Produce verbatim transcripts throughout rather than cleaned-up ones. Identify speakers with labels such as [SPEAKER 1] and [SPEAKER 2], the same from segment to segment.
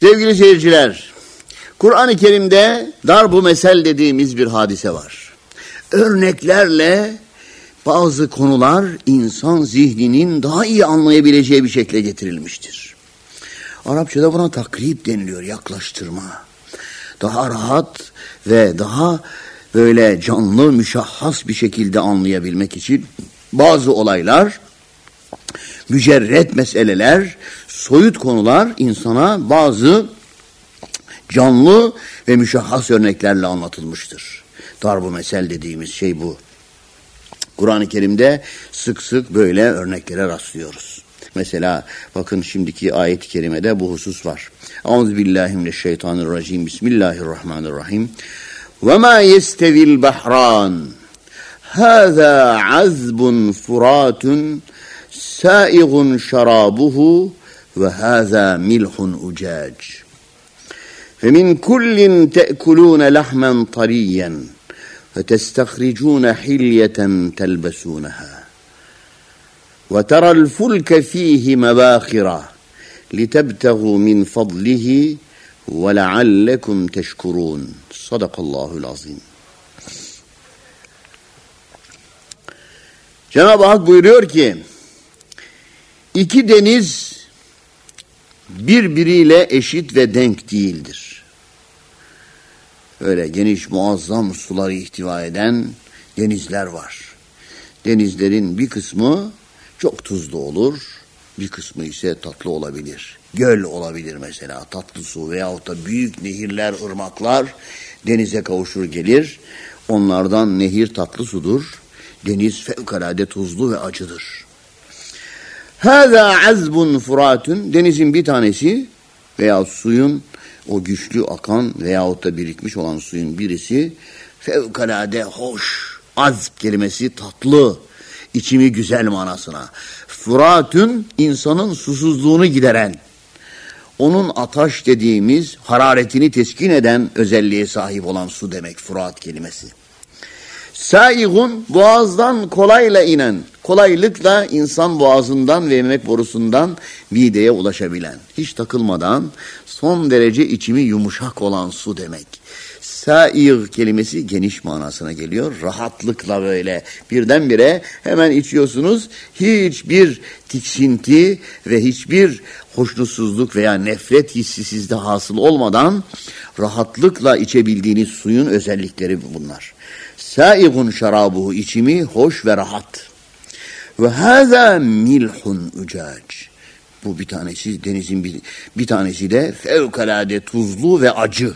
[SPEAKER 1] Sevgili seyirciler, Kur'an-ı Kerim'de darb-ı mesel dediğimiz bir hadise var. Örneklerle bazı konular insan zihninin daha iyi anlayabileceği bir şekle getirilmiştir. Arapçada buna takrib deniliyor, yaklaştırma. Daha rahat ve daha böyle canlı, müşahhas bir şekilde anlayabilmek için bazı olaylar, mücerret meseleler, soyut konular insana bazı canlı ve müşahhas örneklerle anlatılmıştır. Darb-ı mesel dediğimiz şey bu. Kur'an-ı Kerim'de sık sık böyle örneklere rastlıyoruz. Mesela bakın şimdiki ayet-i kerimede bu husus var. Euzubillahimineşşeytanirracim. Bismillahirrahmanirrahim. وَمَا يَسْتَوِي الْبَحْرَانِ هَذَا عَذْبٌ فُرَاتٌ سَائِغٌ شَرَابُهُ وَهَذَا مِلْحٌ أُجَاجٌ فَمِنْ كُلٍّ تَأْكُلُونَ لَحْمًا طَرِيًّا وَتَسْتَخْرِجُونَ حِلْيَةً تَلْبَسُونَهَا وَتَرَى الْفُلْكَ فِيهِ مَبَاخِرَ لِتَبْتَغُوا مِنْ فَضْلِهِ وَلَعَلَّكُمْ تَشْكُرُونَ Sadakallahul azim. Cenab-ı Hak buyuruyor ki, iki deniz birbiriyle eşit ve denk değildir. Öyle geniş muazzam suları ihtiva eden denizler var. Denizlerin bir kısmı çok tuzlu olur, bir kısmı ise tatlı olabilir. Göl olabilir mesela, tatlı su veyahut da büyük nehirler, ırmaklar denize kavuşur gelir. Onlardan nehir tatlı sudur, deniz fevkalade tuzlu ve acıdır. Hâzâ azbun furatun, denizin bir tanesi veya suyun o güçlü akan veyahut da birikmiş olan suyun birisi fevkalade hoş, azb kelimesi tatlı, içimi güzel manasına. Furatun, insanın susuzluğunu gideren, onun ataş dediğimiz hararetini teskin eden özelliğe sahip olan su demek Furat kelimesi. Saigun, boğazdan kolayla inen, kolaylıkla insan boğazından ve yemek borusundan mideye ulaşabilen, hiç takılmadan son derece içimi yumuşak olan su demek. Sair kelimesi geniş manasına geliyor. Rahatlıkla böyle birdenbire hemen içiyorsunuz. Hiçbir tiksinti ve hiçbir hoşnutsuzluk veya nefret hissi sizde hasıl olmadan rahatlıkla içebildiğiniz suyun özellikleri bunlar. Saigun şarabuhu, içimi hoş ve rahat. Ve hâzâ milhun ucac. Bu bir tanesi denizin bir, bir tanesi de fevkalade tuzlu ve acı.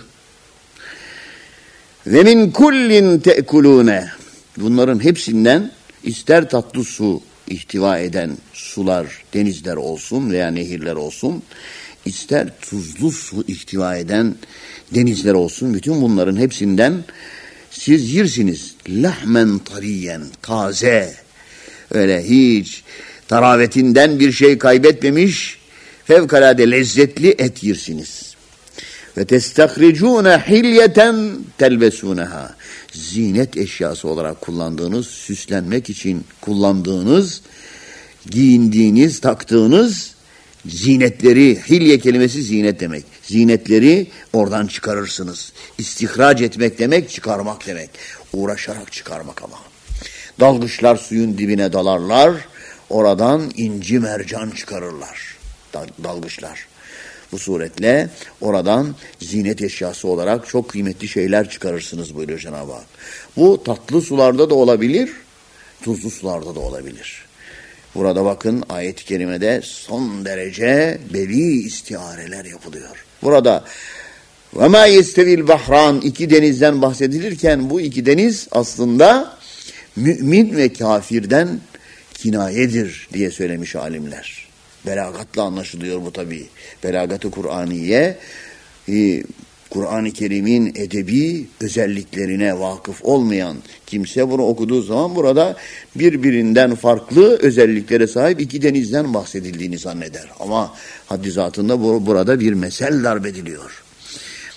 [SPEAKER 1] Ve min kullin te'kulûne. Bunların hepsinden ister tatlı su ihtiva eden sular, denizler olsun veya nehirler olsun, ister tuzlu su ihtiva eden denizler olsun, bütün bunların hepsinden siz yirsiniz. Lahmen tariyen, taze, öyle hiç taravetinden bir şey kaybetmemiş, fevkalade lezzetli et yirsiniz. Ve testahricûne hilyeten telbesûneha. Zinet eşyası olarak kullandığınız, süslenmek için kullandığınız, giyindiğiniz, taktığınız zinetleri, hilye kelimesi zinet demek. Zinetleri oradan çıkarırsınız. İstihraç etmek demek, çıkarmak demek. Uğraşarak çıkarmak ama. Dalgıçlar suyun dibine dalarlar, oradan inci mercan çıkarırlar. Dalgıçlar. Bu suretle oradan zinet eşyası olarak çok kıymetli şeyler çıkarırsınız buyuruyor Cenab-ı Hak. Bu tatlı sularda da olabilir, tuzlu sularda da olabilir. Burada bakın ayet-i kerimede son derece beli istiareler yapılıyor. Burada وَمَا يَسْتَوِي الْبَحْرَانِ iki denizden bahsedilirken bu iki deniz aslında mümin ve kafirden kinayedir diye söylemiş alimler. Belagatla anlaşılıyor bu tabii. Belagat-ı Kur'aniye, e, Kur'an-ı Kerim'in edebi özelliklerine vakıf olmayan kimse bunu okuduğu zaman burada birbirinden farklı özelliklere sahip iki denizden bahsedildiğini zanneder. Ama haddi zatında bu, burada bir mesel darbediliyor.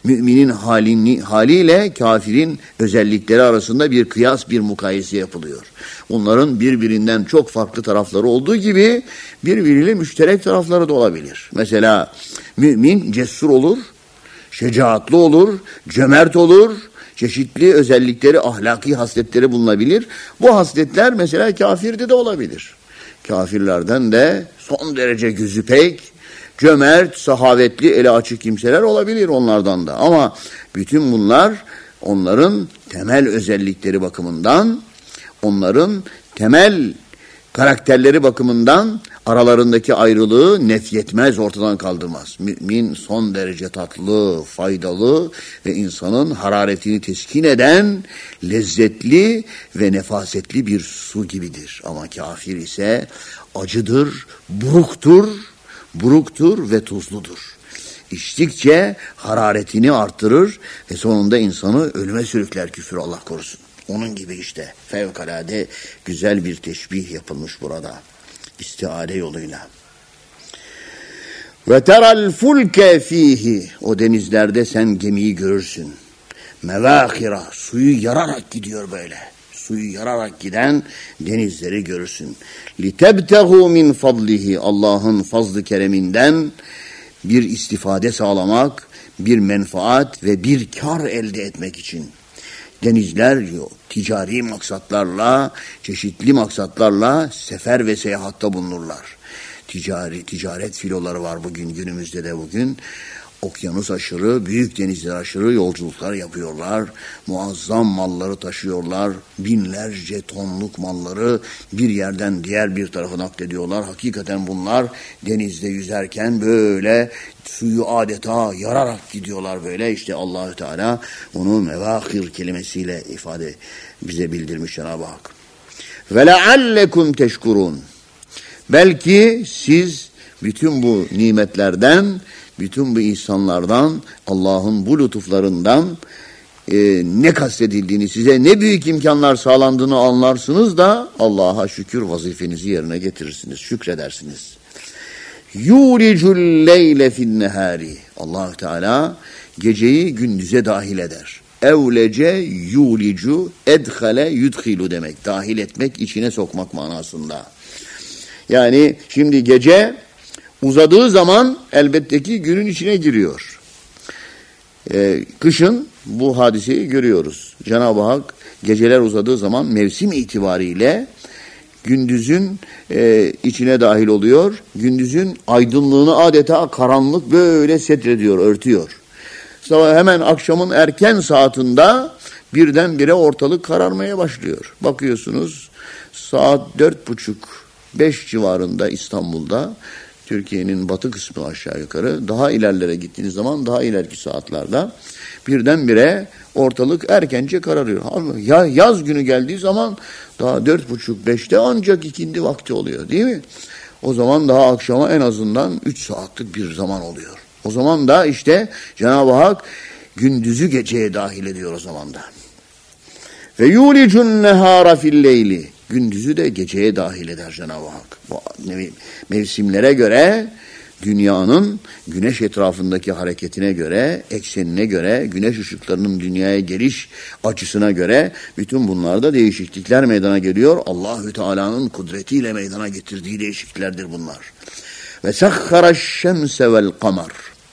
[SPEAKER 1] Müminin halini, haliyle kafirin özellikleri arasında bir kıyas, bir mukayese yapılıyor. Onların birbirinden çok farklı tarafları olduğu gibi birbiriyle müşterek tarafları da olabilir. Mesela mümin cesur olur, şecaatli olur, cömert olur, çeşitli özellikleri, ahlaki hasletleri bulunabilir. Bu hasletler mesela kafirde de olabilir. Kafirlerden de son derece gözü pek, cömert, sahavetli, eli açık kimseler olabilir onlardan da. Ama bütün bunlar onların temel özellikleri bakımından, onların temel karakterleri bakımından aralarındaki ayrılığı nefyetmez, ortadan kaldırmaz. Mümin son derece tatlı, faydalı ve insanın hararetini teskin eden lezzetli ve nefasetli bir su gibidir. Ama kafir ise acıdır, buruktur, buruktur ve tuzludur. İçtikçe hararetini arttırır ve sonunda insanı ölüme sürükler, küfür, Allah korusun. Onun gibi işte fevkalade güzel bir teşbih yapılmış burada. İstiare yoluyla. Ve teral fulke fihi, o denizlerde sen gemiyi görürsün. Mevâhira, suyu yararak gidiyor böyle. Suyu yararak giden denizleri görürsün. Litebtehu min fadlihi, Allah'ın fazlı kereminden bir istifade sağlamak, bir menfaat ve bir kar elde etmek için. Denizler ticari maksatlarla, çeşitli maksatlarla sefer ve seyahatta bulunurlar. Ticari, ticaret filoları var bugün, günümüzde de bugün. Okyanus aşırı, büyük denizler aşırı yolculuklar yapıyorlar. Muazzam malları taşıyorlar. Binlerce tonluk malları bir yerden diğer bir tarafa naklediyorlar. Hakikaten bunlar denizde yüzerken böyle suyu adeta yararak gidiyorlar böyle. İşte Allahü Teala onu mevâhir kelimesiyle ifade bize bildirmiş Cenab-ı Hak. Ve leallekum teşkurun. Belki siz bütün bu nimetlerden, bütün bu insanlardan, Allah'ın bu lütuflarından e, ne kastedildiğini, size ne büyük imkanlar sağlandığını anlarsınız da Allah'a şükür vazifenizi yerine getirirsiniz, şükredersiniz. Yulicul leyle fin nehari. Allah Teala geceyi gündüze dahil eder. Evlece yulicu edhale yudhilu demek. Dahil etmek, içine sokmak manasında. Yani şimdi gece uzadığı zaman elbette ki günün içine giriyor. Ee, kışın bu hadiseyi görüyoruz. Cenab-ı Hak geceler uzadığı zaman mevsim itibariyle gündüzün e, içine dahil oluyor. Gündüzün aydınlığını adeta karanlık böyle setrediyor, örtüyor. Sonra hemen akşamın erken saatinde birdenbire ortalık kararmaya başlıyor. Bakıyorsunuz saat dört buçuk, beş civarında İstanbul'da, Türkiye'nin batı kısmı aşağı yukarı, daha ilerlere gittiğiniz zaman daha ileriki saatlerde birdenbire ortalık erkence kararıyor. Ya yaz günü geldiği zaman daha dört buçuk beşte ancak ikindi vakti oluyor değil mi? O zaman daha akşama en azından üç saatlik bir zaman oluyor. O zaman da işte Cenab-ı Hak gündüzü geceye dahil ediyor o zaman da. Ve yulicun nehara fil leyli. Gündüzü de geceye dahil eder Cenab-ı Hak. Bu mevsimlere göre, dünyanın güneş etrafındaki hareketine göre, eksenine göre, güneş ışıklarının dünyaya geliş açısına göre bütün bunlarda değişiklikler meydana geliyor. Allahü Teala'nın kudretiyle meydana getirdiği değişikliklerdir bunlar. Ve sahhara şemse vel kamar.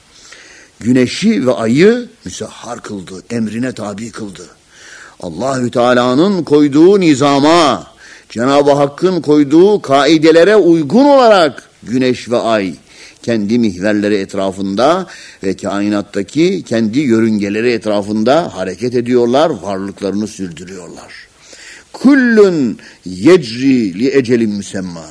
[SPEAKER 1] Güneşi ve ayı müsahhar kıldı, emrine tabi kıldı. Allahü Teala'nın koyduğu nizama, Cenab-ı Hakk'ın koyduğu kaidelere uygun olarak güneş ve ay kendi mihverleri etrafında ve kainattaki kendi yörüngeleri etrafında hareket ediyorlar, varlıklarını sürdürüyorlar. Kullun yecri li ecelin müsemma.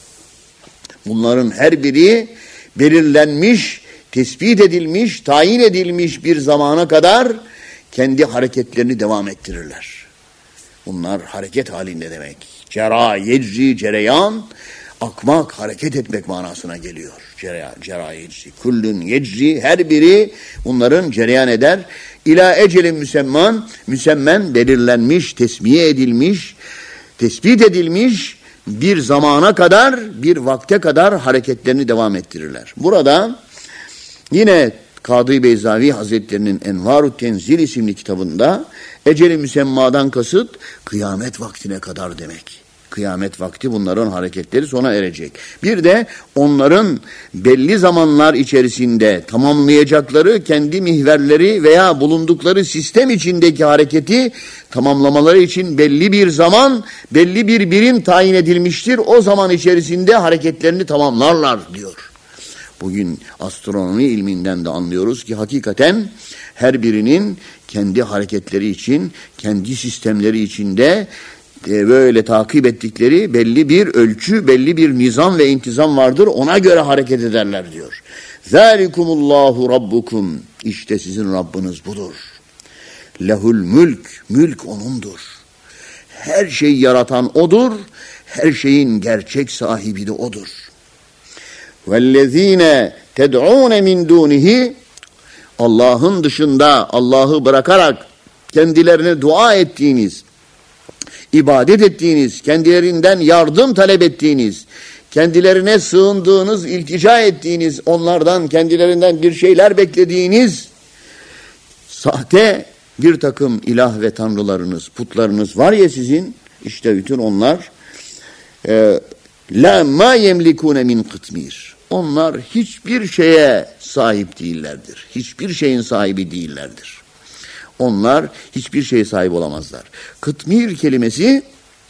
[SPEAKER 1] Bunların her biri belirlenmiş, tespit edilmiş, tayin edilmiş bir zamana kadar kendi hareketlerini devam ettirirler. Bunlar hareket halinde demek. Cera, yecri, cereyan, akmak, hareket etmek manasına geliyor. Cera, cera, yecri. Kullun yecri, her biri bunların cereyan eder. İlâ ecelin müsemman, müsemmen belirlenmiş, tesmiye edilmiş, tespit edilmiş bir zamana kadar, bir vakte kadar hareketlerini devam ettirirler. Burada yine Kadı Beyzavi Hazretleri'nin Envar-ı Tenzil isimli kitabında eceli müsemmadan kasıt kıyamet vaktine kadar demek. Kıyamet vakti bunların hareketleri sona erecek. Bir de onların belli zamanlar içerisinde tamamlayacakları kendi mihverleri veya bulundukları sistem içindeki hareketi tamamlamaları için belli bir zaman, belli bir birim tayin edilmiştir. O zaman içerisinde hareketlerini tamamlarlar diyor. Bugün astronomi ilminden de anlıyoruz ki hakikaten her birinin kendi hareketleri için, kendi sistemleri içinde böyle takip ettikleri belli bir ölçü, belli bir nizam ve intizam vardır. Ona göre hareket ederler diyor. Zalikumullahu rabbukum. İşte sizin Rabbiniz budur. Lehul mülk. Mülk O'nundur. Her şeyi yaratan O'dur. Her şeyin gerçek sahibi de O'dur. Vellezine ted'ûne min dûnihi. Allah'ın dışında Allah'ı bırakarak kendilerine dua ettiğiniz, İbadet ettiğiniz, kendilerinden yardım talep ettiğiniz, kendilerine sığındığınız, iltica ettiğiniz, onlardan, kendilerinden bir şeyler beklediğiniz sahte bir takım ilah ve tanrılarınız, putlarınız var ya sizin, işte bütün onlar la ma yemlikune min kıtmir. Onlar hiçbir şeye sahip değillerdir. Hiçbir şeyin sahibi değillerdir. Onlar hiçbir şeye sahip olamazlar. Kıtmir kelimesi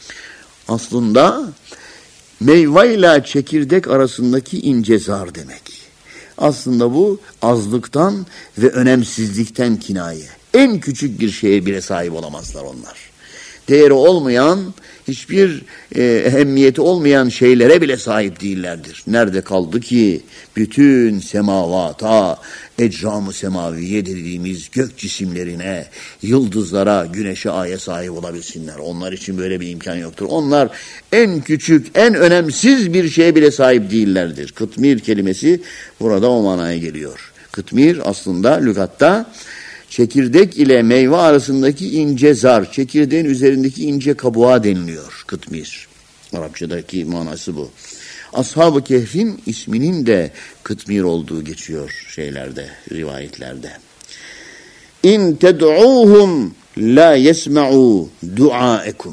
[SPEAKER 1] aslında meyve ile çekirdek arasındaki ince zar demek. Aslında bu azlıktan ve önemsizlikten kinaye. En küçük bir şeye bile sahip olamazlar onlar. Değeri olmayan, hiçbir e, ehemmiyeti olmayan şeylere bile sahip değillerdir. Nerede kaldı ki bütün semavata, ecram-ı semaviye dediğimiz gök cisimlerine, yıldızlara, güneşe, aya sahip olabilsinler. Onlar için böyle bir imkan yoktur. Onlar en küçük, en önemsiz bir şeye bile sahip değillerdir. Kıtmir kelimesi burada o manaya geliyor. Kıtmir aslında lügatta çekirdek ile meyve arasındaki ince zar, çekirdeğin üzerindeki ince kabuğa deniliyor kıtmir. Arapçadaki manası bu. Ashab-ı Kehf'in isminin de kıtmir olduğu geçiyor şeylerde, rivayetlerde. İn ted'uhum la yesma'u duaekum.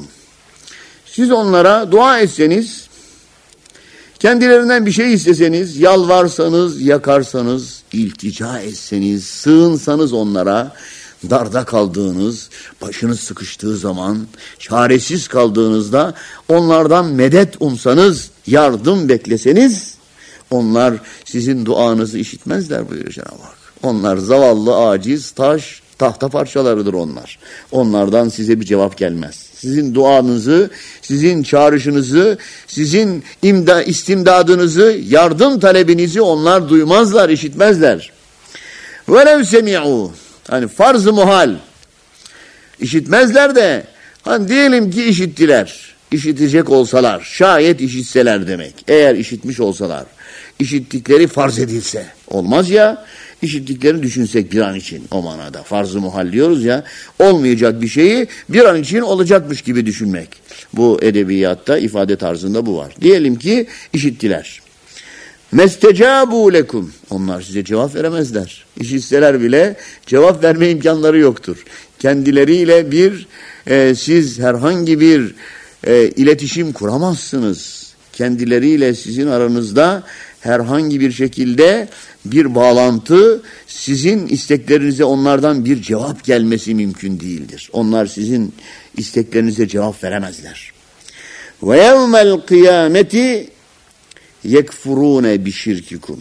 [SPEAKER 1] Siz onlara dua etseniz, kendilerinden bir şey isteseniz, yalvarsanız, yakarsanız, iltica etseniz, sığınsanız onlara, darda kaldığınız, başınız sıkıştığı zaman, çaresiz kaldığınızda onlardan medet umsanız, yardım bekleseniz, onlar sizin duanızı işitmezler buyuruyor Cenab-ı Hak. Onlar zavallı, aciz, taş, tahta parçalarıdır onlar. Onlardan size bir cevap gelmez. Sizin duanızı, sizin çağrışınızı, sizin imda, istimdadınızı, yardım talebinizi onlar duymazlar, işitmezler. وَلَوْ سَمِعُوا Hani farz-ı muhal. İşitmezler de, hani diyelim ki işittiler. İşitecek olsalar, şayet işitseler demek. Eğer işitmiş olsalar, işittikleri farz edilse. Olmaz ya, işittiklerini düşünsek bir an için o manada. Farz-ı muhal diyoruz ya, olmayacak bir şeyi bir an için olacakmış gibi düşünmek. Bu edebiyatta ifade tarzında bu var. Diyelim ki işittiler. Mestecabu lekum. Onlar size cevap veremezler. İşitseler bile cevap verme imkanları yoktur. Kendileriyle bir e, siz herhangi bir e, iletişim kuramazsınız. Kendileriyle sizin aranızda herhangi bir şekilde bir bağlantı, sizin isteklerinize onlardan bir cevap gelmesi mümkün değildir. Onlar sizin isteklerinize cevap veremezler. Ve yevmel kıyameti yekfurune bişirkikum.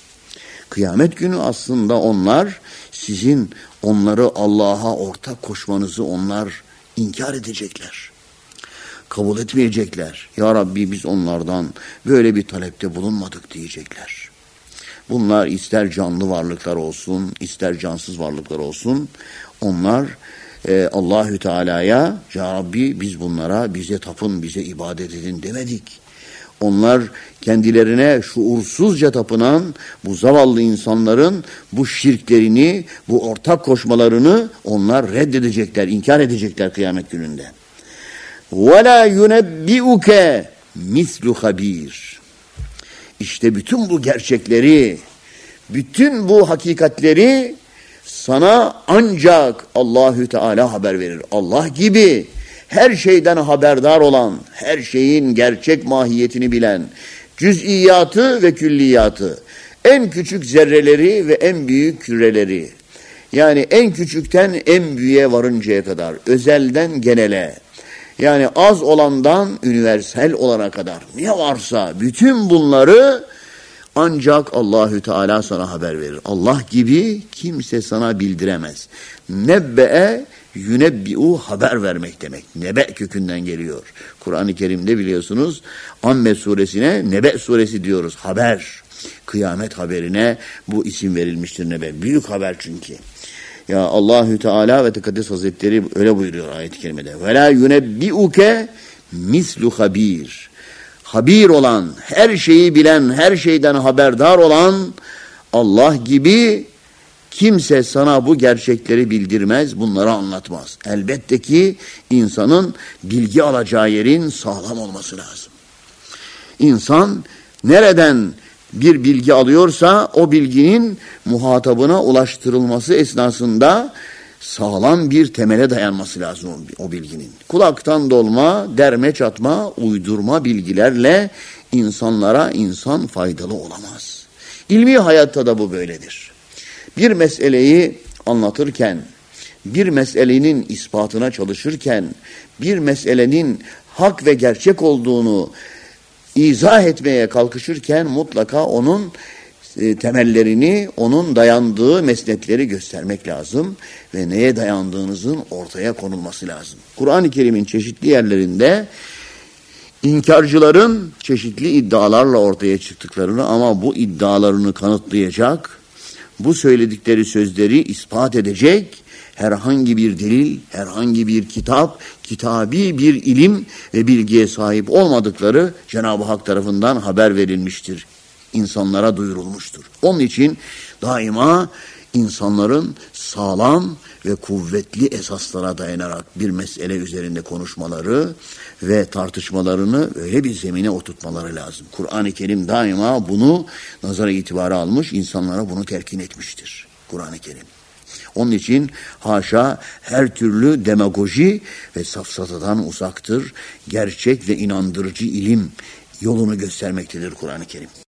[SPEAKER 1] Kıyamet günü aslında onlar sizin onları Allah'a ortak koşmanızı onlar inkar edecekler. Kabul etmeyecekler. Ya Rabbi biz onlardan böyle bir talepte bulunmadık diyecekler. Bunlar ister canlı varlıklar olsun, ister cansız varlıklar olsun. Onlar e, Allahü Teala'ya ya Rabbi biz bunlara bize tapın, bize ibadet edin demedik. Onlar kendilerine şuursuzca tapınan bu zavallı insanların bu şirklerini, bu ortak koşmalarını onlar reddedecekler, inkar edecekler kıyamet gününde. وَلَا يُنَبِّئُكَ مِثْلُ خَب۪يرٍ. İşte bütün bu gerçekleri, Bütün bu hakikatleri sana ancak Allahü Teala haber verir. Allah gibi her şeyden haberdar olan, her şeyin gerçek mahiyetini bilen, cüz'iyatı ve külliyatı, en küçük zerreleri ve en büyük küreleri, yani en küçükten en büyüğe varıncaya kadar, özelden genele, yani az olandan üniversal olana kadar ne varsa bütün bunları ancak Allahü Teala sana haber verir. Allah gibi kimse sana bildiremez. Nebbe'e yünebbi'u haber vermek demek. Nebe kökünden geliyor. Kur'an-ı Kerim'de biliyorsunuz Amme suresine Nebe suresi diyoruz. Haber. Kıyamet haberine bu isim verilmiştir Nebe. Büyük haber çünkü. Ya Allahü Teala ve Tekaddes Hazretleri öyle buyuruyor ayet-i kerimede. Ve la yunebbi'uke mislu habir. Habir olan, her şeyi bilen, her şeyden haberdar olan Allah gibi kimse sana bu gerçekleri bildirmez, bunları anlatmaz. Elbette ki insanın bilgi alacağı yerin sağlam olması lazım. İnsan nereden bir bilgi alıyorsa o bilginin muhatabına ulaştırılması esnasında sağlam bir temele dayanması lazım o bilginin. Kulaktan dolma, derme çatma, uydurma bilgilerle insanlara insan faydalı olamaz. İlmi hayatta da bu böyledir. Bir meseleyi anlatırken, bir meselenin ispatına çalışırken, bir meselenin hak ve gerçek olduğunu izah etmeye kalkışırken mutlaka onun e, temellerini, onun dayandığı mesnetleri göstermek lazım ve neye dayandığınızın ortaya konulması lazım. Kur'an-ı Kerim'in çeşitli yerlerinde inkarcıların çeşitli iddialarla ortaya çıktıklarını ama bu iddialarını kanıtlayacak, bu söyledikleri sözleri ispat edecek herhangi bir delil, herhangi bir kitap, kitabi bir ilim ve bilgiye sahip olmadıkları Cenab-ı Hak tarafından haber verilmiştir. İnsanlara duyurulmuştur. Onun için daima insanların sağlam ve kuvvetli esaslara dayanarak bir mesele üzerinde konuşmaları ve tartışmalarını öyle bir zemine oturtmaları lazım. Kur'an-ı Kerim daima bunu nazara itibara almış, insanlara bunu telkin etmiştir. Kur'an-ı Kerim. Onun için haşa her türlü demagoji ve safsatadan uzaktır. Gerçek ve inandırıcı ilim yolunu göstermektedir Kur'an-ı Kerim.